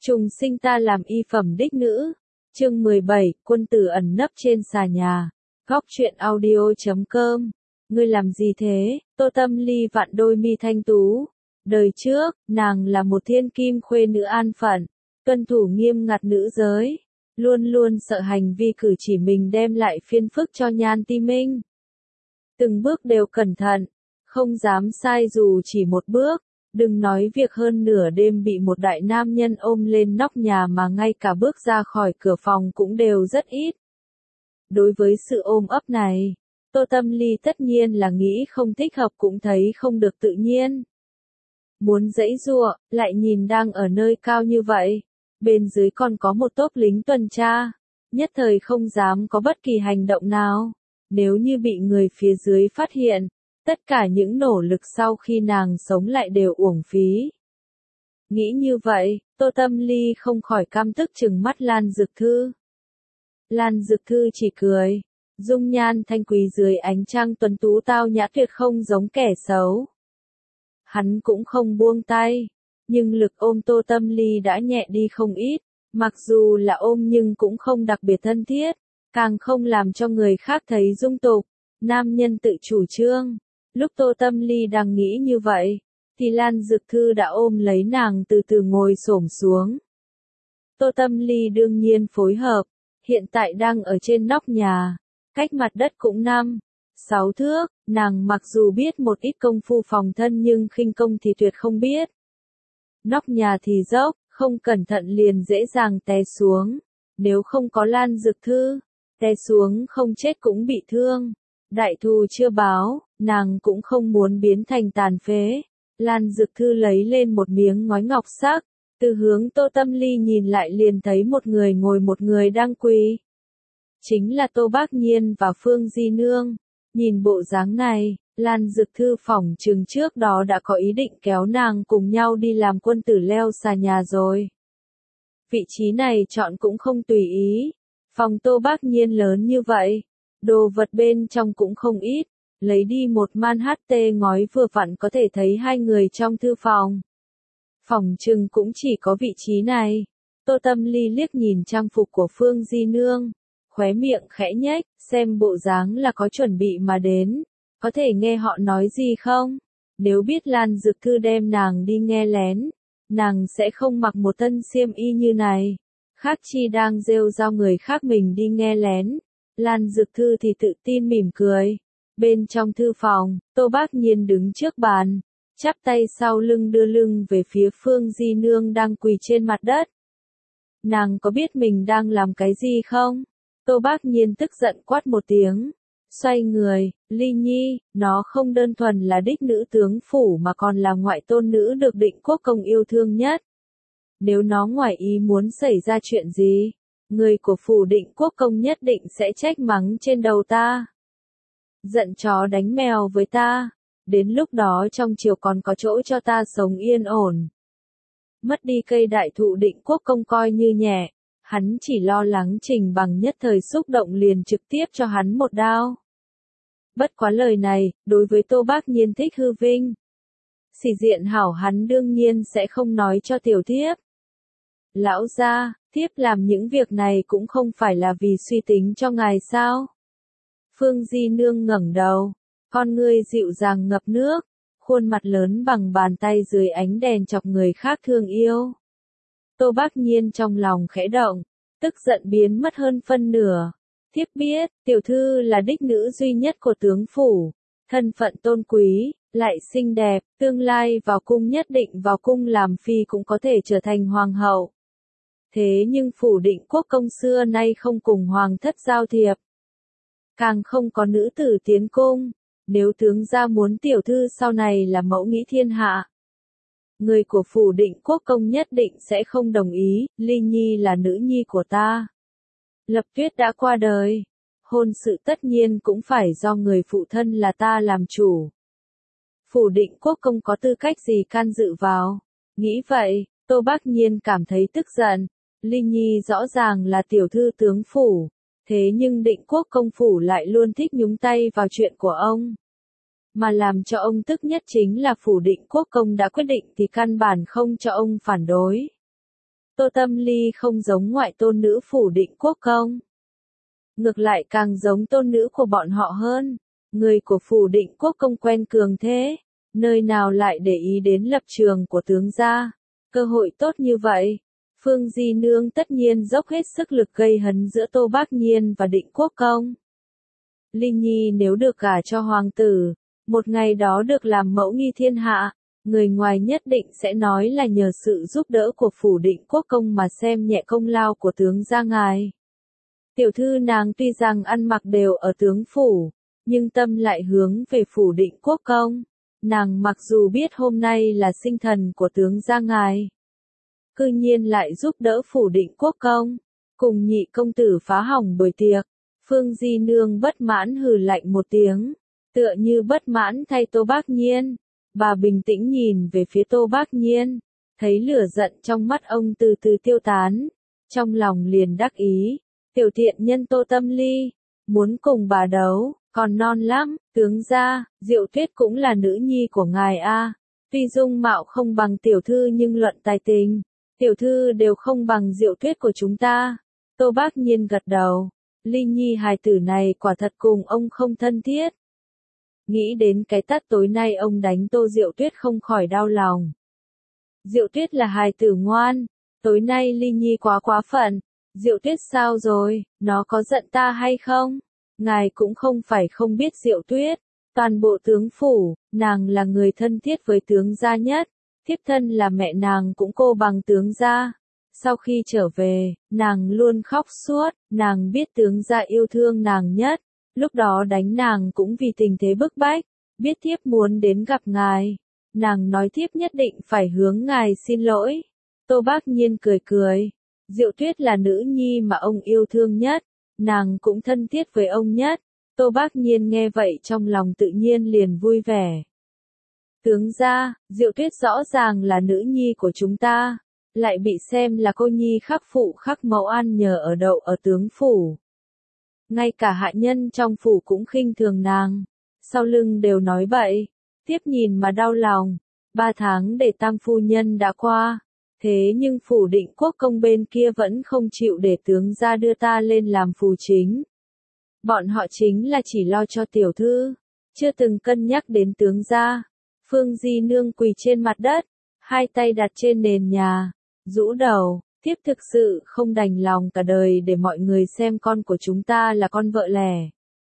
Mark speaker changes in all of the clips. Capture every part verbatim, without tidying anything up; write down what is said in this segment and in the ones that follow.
Speaker 1: Trùng sinh ta làm y phẩm đích nữ. Chương mười bảy, quân tử ẩn nấp trên xà nhà. Góc truyện audio chấm com. Ngươi làm gì thế? Tô Tâm Ly vặn đôi mi thanh tú. Đời trước, nàng là một thiên kim khuê nữ an phận, tuân thủ nghiêm ngặt nữ giới, luôn luôn sợ hành vi cử chỉ mình đem lại phiền phức cho Nhan Ti Minh. Từng bước đều cẩn thận, không dám sai dù chỉ một bước. Đừng nói việc hơn nửa đêm bị một đại nam nhân ôm lên nóc nhà mà ngay cả bước ra khỏi cửa phòng cũng đều rất ít. Đối với sự ôm ấp này, Tô Tâm Ly tất nhiên là nghĩ không thích hợp cũng thấy không được tự nhiên. Muốn giãy giụa, lại nhìn đang ở nơi cao như vậy, bên dưới còn có một tốp lính tuần tra, nhất thời không dám có bất kỳ hành động nào. Nếu như bị người phía dưới phát hiện, tất cả những nỗ lực sau khi nàng sống lại đều uổng phí. Nghĩ như vậy, Tô Tâm Ly không khỏi căm tức trừng mắt Lan Dực Thư. Lan Dực Thư chỉ cười, dung nhan thanh quý dưới ánh trăng tuấn tú tao nhã tuyệt không giống kẻ xấu. Hắn cũng không buông tay, nhưng lực ôm Tô Tâm Ly đã nhẹ đi không ít, mặc dù là ôm nhưng cũng không đặc biệt thân thiết, càng không làm cho người khác thấy dung tục, nam nhân tự chủ trương. Lúc Tô Tâm Ly đang nghĩ như vậy, thì Lan Dực Thư đã ôm lấy nàng từ từ ngồi xổm xuống. Tô Tâm Ly đương nhiên phối hợp, hiện tại đang ở trên nóc nhà, cách mặt đất cũng năm, sáu thước, nàng mặc dù biết một ít công phu phòng thân nhưng khinh công thì tuyệt không biết. Nóc nhà thì dốc, không cẩn thận liền dễ dàng té xuống, nếu không có Lan Dực Thư, té xuống không chết cũng bị thương. Đại thù chưa báo, nàng cũng không muốn biến thành tàn phế. Lan Dực Thư lấy lên một miếng ngói ngọc sắc, từ hướng Tô Tâm Ly nhìn lại liền thấy một người ngồi một người đang quỳ. Chính là Tô Bác Nhiên và Phương Di Nương. Nhìn bộ dáng này, Lan Dực Thư phỏng chừng trước đó đã có ý định kéo nàng cùng nhau đi làm quân tử leo xà nhà rồi. Vị trí này chọn cũng không tùy ý. Phòng Tô Bác Nhiên lớn như vậy. Đồ vật bên trong cũng không ít, lấy đi một man hát tê ngói vừa vặn có thể thấy hai người trong thư phòng. Phòng trừng cũng chỉ có vị trí này. Tô Tâm Ly liếc nhìn trang phục của Phương Di Nương, khóe miệng khẽ nhếch, xem bộ dáng là có chuẩn bị mà đến, có thể nghe họ nói gì không? Nếu biết Lan Dực Thư đem nàng đi nghe lén, nàng sẽ không mặc một thân xiêm y như này, khác chi đang rêu rao người khác mình đi nghe lén. Lan Dực Thư thì tự tin mỉm cười. Bên trong thư phòng, Tô Bác Nhiên đứng trước bàn, chắp tay sau lưng đưa lưng về phía Phương Di Nương đang quỳ trên mặt đất. Nàng có biết mình đang làm cái gì không? Tô Bác Nhiên tức giận quát một tiếng, xoay người, Ly Nhi, nó không đơn thuần là đích nữ tướng phủ mà còn là ngoại tôn nữ được Định Quốc Công yêu thương nhất. Nếu nó ngoài ý muốn xảy ra chuyện gì, người của phủ Định Quốc Công nhất định sẽ trách mắng trên đầu ta. Giận chó đánh mèo với ta, đến lúc đó trong triều còn có chỗ cho ta sống yên ổn. Mất đi cây đại thụ Định Quốc Công coi như nhẹ, hắn chỉ lo lắng Trình Bằng nhất thời xúc động liền trực tiếp cho hắn một đao. Bất quá lời này, đối với Tô Bác Nhiên thích hư vinh. Sĩ diện hảo hắn đương nhiên sẽ không nói cho tiểu thiếp. Lão gia, thiếp làm những việc này cũng không phải là vì suy tính cho ngài sao? Phương Di Nương ngẩng đầu, con ngươi dịu dàng ngập nước, khuôn mặt lớn bằng bàn tay dưới ánh đèn chọc người khác thương yêu. Tô Bác Nhiên trong lòng khẽ động, tức giận biến mất hơn phân nửa. Thiếp biết, tiểu thư là đích nữ duy nhất của tướng phủ, thân phận tôn quý, lại xinh đẹp, tương lai vào cung nhất định vào cung làm phi cũng có thể trở thành hoàng hậu. Thế nhưng phủ Định Quốc Công xưa nay không cùng hoàng thất giao thiệp, càng không có nữ tử tiến cung. Nếu tướng gia muốn tiểu thư sau này là mẫu nghĩ thiên hạ, người của phủ Định Quốc Công nhất định sẽ không đồng ý. Ly Nhi là nữ nhi của ta. Lập Tuyết đã qua đời, hôn sự tất nhiên cũng phải do người phụ thân là ta làm chủ. Phủ Định Quốc Công có tư cách gì can dự vào? Nghĩ vậy, Tô Bác Nhiên cảm thấy tức giận. Ly Nhi rõ ràng là tiểu thư tướng phủ, thế nhưng Định Quốc Công phủ lại luôn thích nhúng tay vào chuyện của ông. Mà làm cho ông tức nhất chính là phủ Định Quốc Công đã quyết định thì căn bản không cho ông phản đối. Tô Tâm Ly không giống ngoại tôn nữ phủ Định Quốc công. Ngược lại càng giống tôn nữ của bọn họ hơn. Người của phủ Định Quốc công quen cường thế, nơi nào lại để ý đến lập trường của tướng gia. Cơ hội tốt như vậy, Phương Di Nương tất nhiên dốc hết sức lực gây hấn giữa Tô Bác Nhiên và Định Quốc công. Ly Nhi nếu được gả cho hoàng tử, một ngày đó được làm mẫu nghi thiên hạ, người ngoài nhất định sẽ nói là nhờ sự giúp đỡ của phủ Định Quốc công mà xem nhẹ công lao của tướng gia ngài. Tiểu thư nàng tuy rằng ăn mặc đều ở tướng phủ, nhưng tâm lại hướng về phủ Định Quốc công. Nàng mặc dù biết hôm nay là sinh thần của tướng gia ngài, cư nhiên lại giúp đỡ phủ Định Quốc công, cùng nhị công tử phá hỏng buổi tiệc. Phương Di Nương bất mãn hừ lạnh một tiếng, tựa như bất mãn thay Tô Bác Nhiên. Bà bình tĩnh nhìn về phía Tô Bác Nhiên, thấy lửa giận trong mắt ông từ từ tiêu tán, trong lòng liền đắc ý, tiểu tiện nhân Tô Tâm Ly, muốn cùng bà đấu, còn non lắm, tướng gia, Diệu Tuyết cũng là nữ nhi của ngài a, tuy dung mạo không bằng tiểu thư nhưng luận tài tình, tiểu thư đều không bằng Diệu Tuyết của chúng ta. Tô Bác Nhiên gật đầu, Ly Nhi hài tử này quả thật cùng ông không thân thiết. Nghĩ đến cái tát tối nay ông đánh Tô Diệu Tuyết không khỏi đau lòng. Diệu Tuyết là hài tử ngoan, tối nay Ly Nhi quá quá phận. Diệu Tuyết sao rồi, nó có giận ta hay không? Ngài cũng không phải không biết Diệu Tuyết, toàn bộ tướng phủ, nàng là người thân thiết với tướng gia nhất, thiếp thân là mẹ nàng cũng cô bằng tướng gia. Sau khi trở về, nàng luôn khóc suốt, nàng biết tướng gia yêu thương nàng nhất, lúc đó đánh nàng cũng vì tình thế bức bách, biết thiếp muốn đến gặp ngài, nàng nói thiếp nhất định phải hướng ngài xin lỗi. Tô Bác Nhiên cười cười, Diệu Tuyết là nữ nhi mà ông yêu thương nhất, nàng cũng thân thiết với ông nhất. Tô Bác Nhiên nghe vậy trong lòng tự nhiên liền vui vẻ. Tướng gia, Diệu Tuyết rõ ràng là nữ nhi của chúng ta, lại bị xem là cô nhi khắc phụ khắc mẫu ăn nhờ ở đậu ở tướng phủ. Ngay cả hạ nhân trong phủ cũng khinh thường nàng, sau lưng đều nói bậy, tiếp nhìn mà đau lòng. Ba tháng để tam phu nhân đã qua, thế nhưng phủ Định Quốc công bên kia vẫn không chịu để tướng gia đưa ta lên làm phù chính. Bọn họ chính là chỉ lo cho tiểu thư, chưa từng cân nhắc đến tướng gia. Phương Di Nương quỳ trên mặt đất, hai tay đặt trên nền nhà, rũ đầu, thiếp thực sự không đành lòng cả đời để mọi người xem con của chúng ta là con vợ lẽ.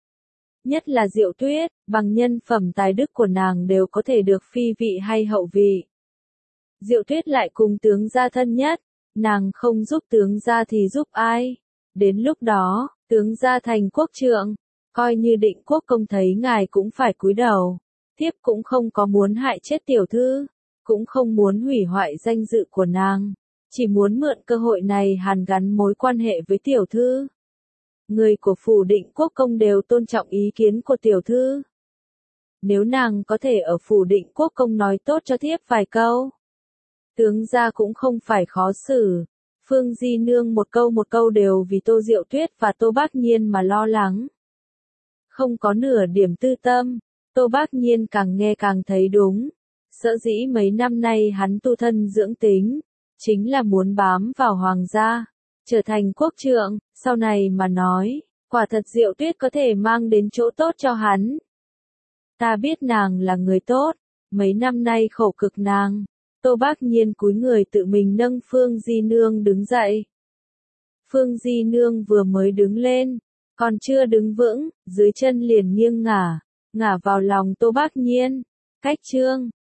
Speaker 1: Nhất là Diệu Tuyết, bằng nhân phẩm tài đức của nàng đều có thể được phi vị hay hậu vị. Diệu Tuyết lại cùng tướng gia thân nhất, nàng không giúp tướng gia thì giúp ai? Đến lúc đó, tướng gia thành quốc trượng, coi như Định Quốc công thấy ngài cũng phải cúi đầu. Thiếp cũng không có muốn hại chết tiểu thư, cũng không muốn hủy hoại danh dự của nàng, chỉ muốn mượn cơ hội này hàn gắn mối quan hệ với tiểu thư. Người của phủ Định Quốc công đều tôn trọng ý kiến của tiểu thư. Nếu nàng có thể ở phủ Định Quốc công nói tốt cho thiếp vài câu, tướng gia cũng không phải khó xử. Phương Di Nương một câu một câu đều vì Tô Diệu Tuyết và Tô Bác Nhiên mà lo lắng. Không có nửa điểm tư tâm, Tô Bác Nhiên càng nghe càng thấy đúng. Sở dĩ mấy năm nay hắn tu thân dưỡng tính, chính là muốn bám vào hoàng gia, trở thành quốc trượng, sau này mà nói, quả thật Diệu Tuyết có thể mang đến chỗ tốt cho hắn. Ta biết nàng là người tốt, mấy năm nay khổ cực nàng. Tô Bác Nhiên cúi người tự mình nâng Phương Di Nương đứng dậy. Phương Di Nương vừa mới đứng lên, còn chưa đứng vững, dưới chân liền nghiêng ngả, ngả vào lòng Tô Bác Nhiên. Cách chương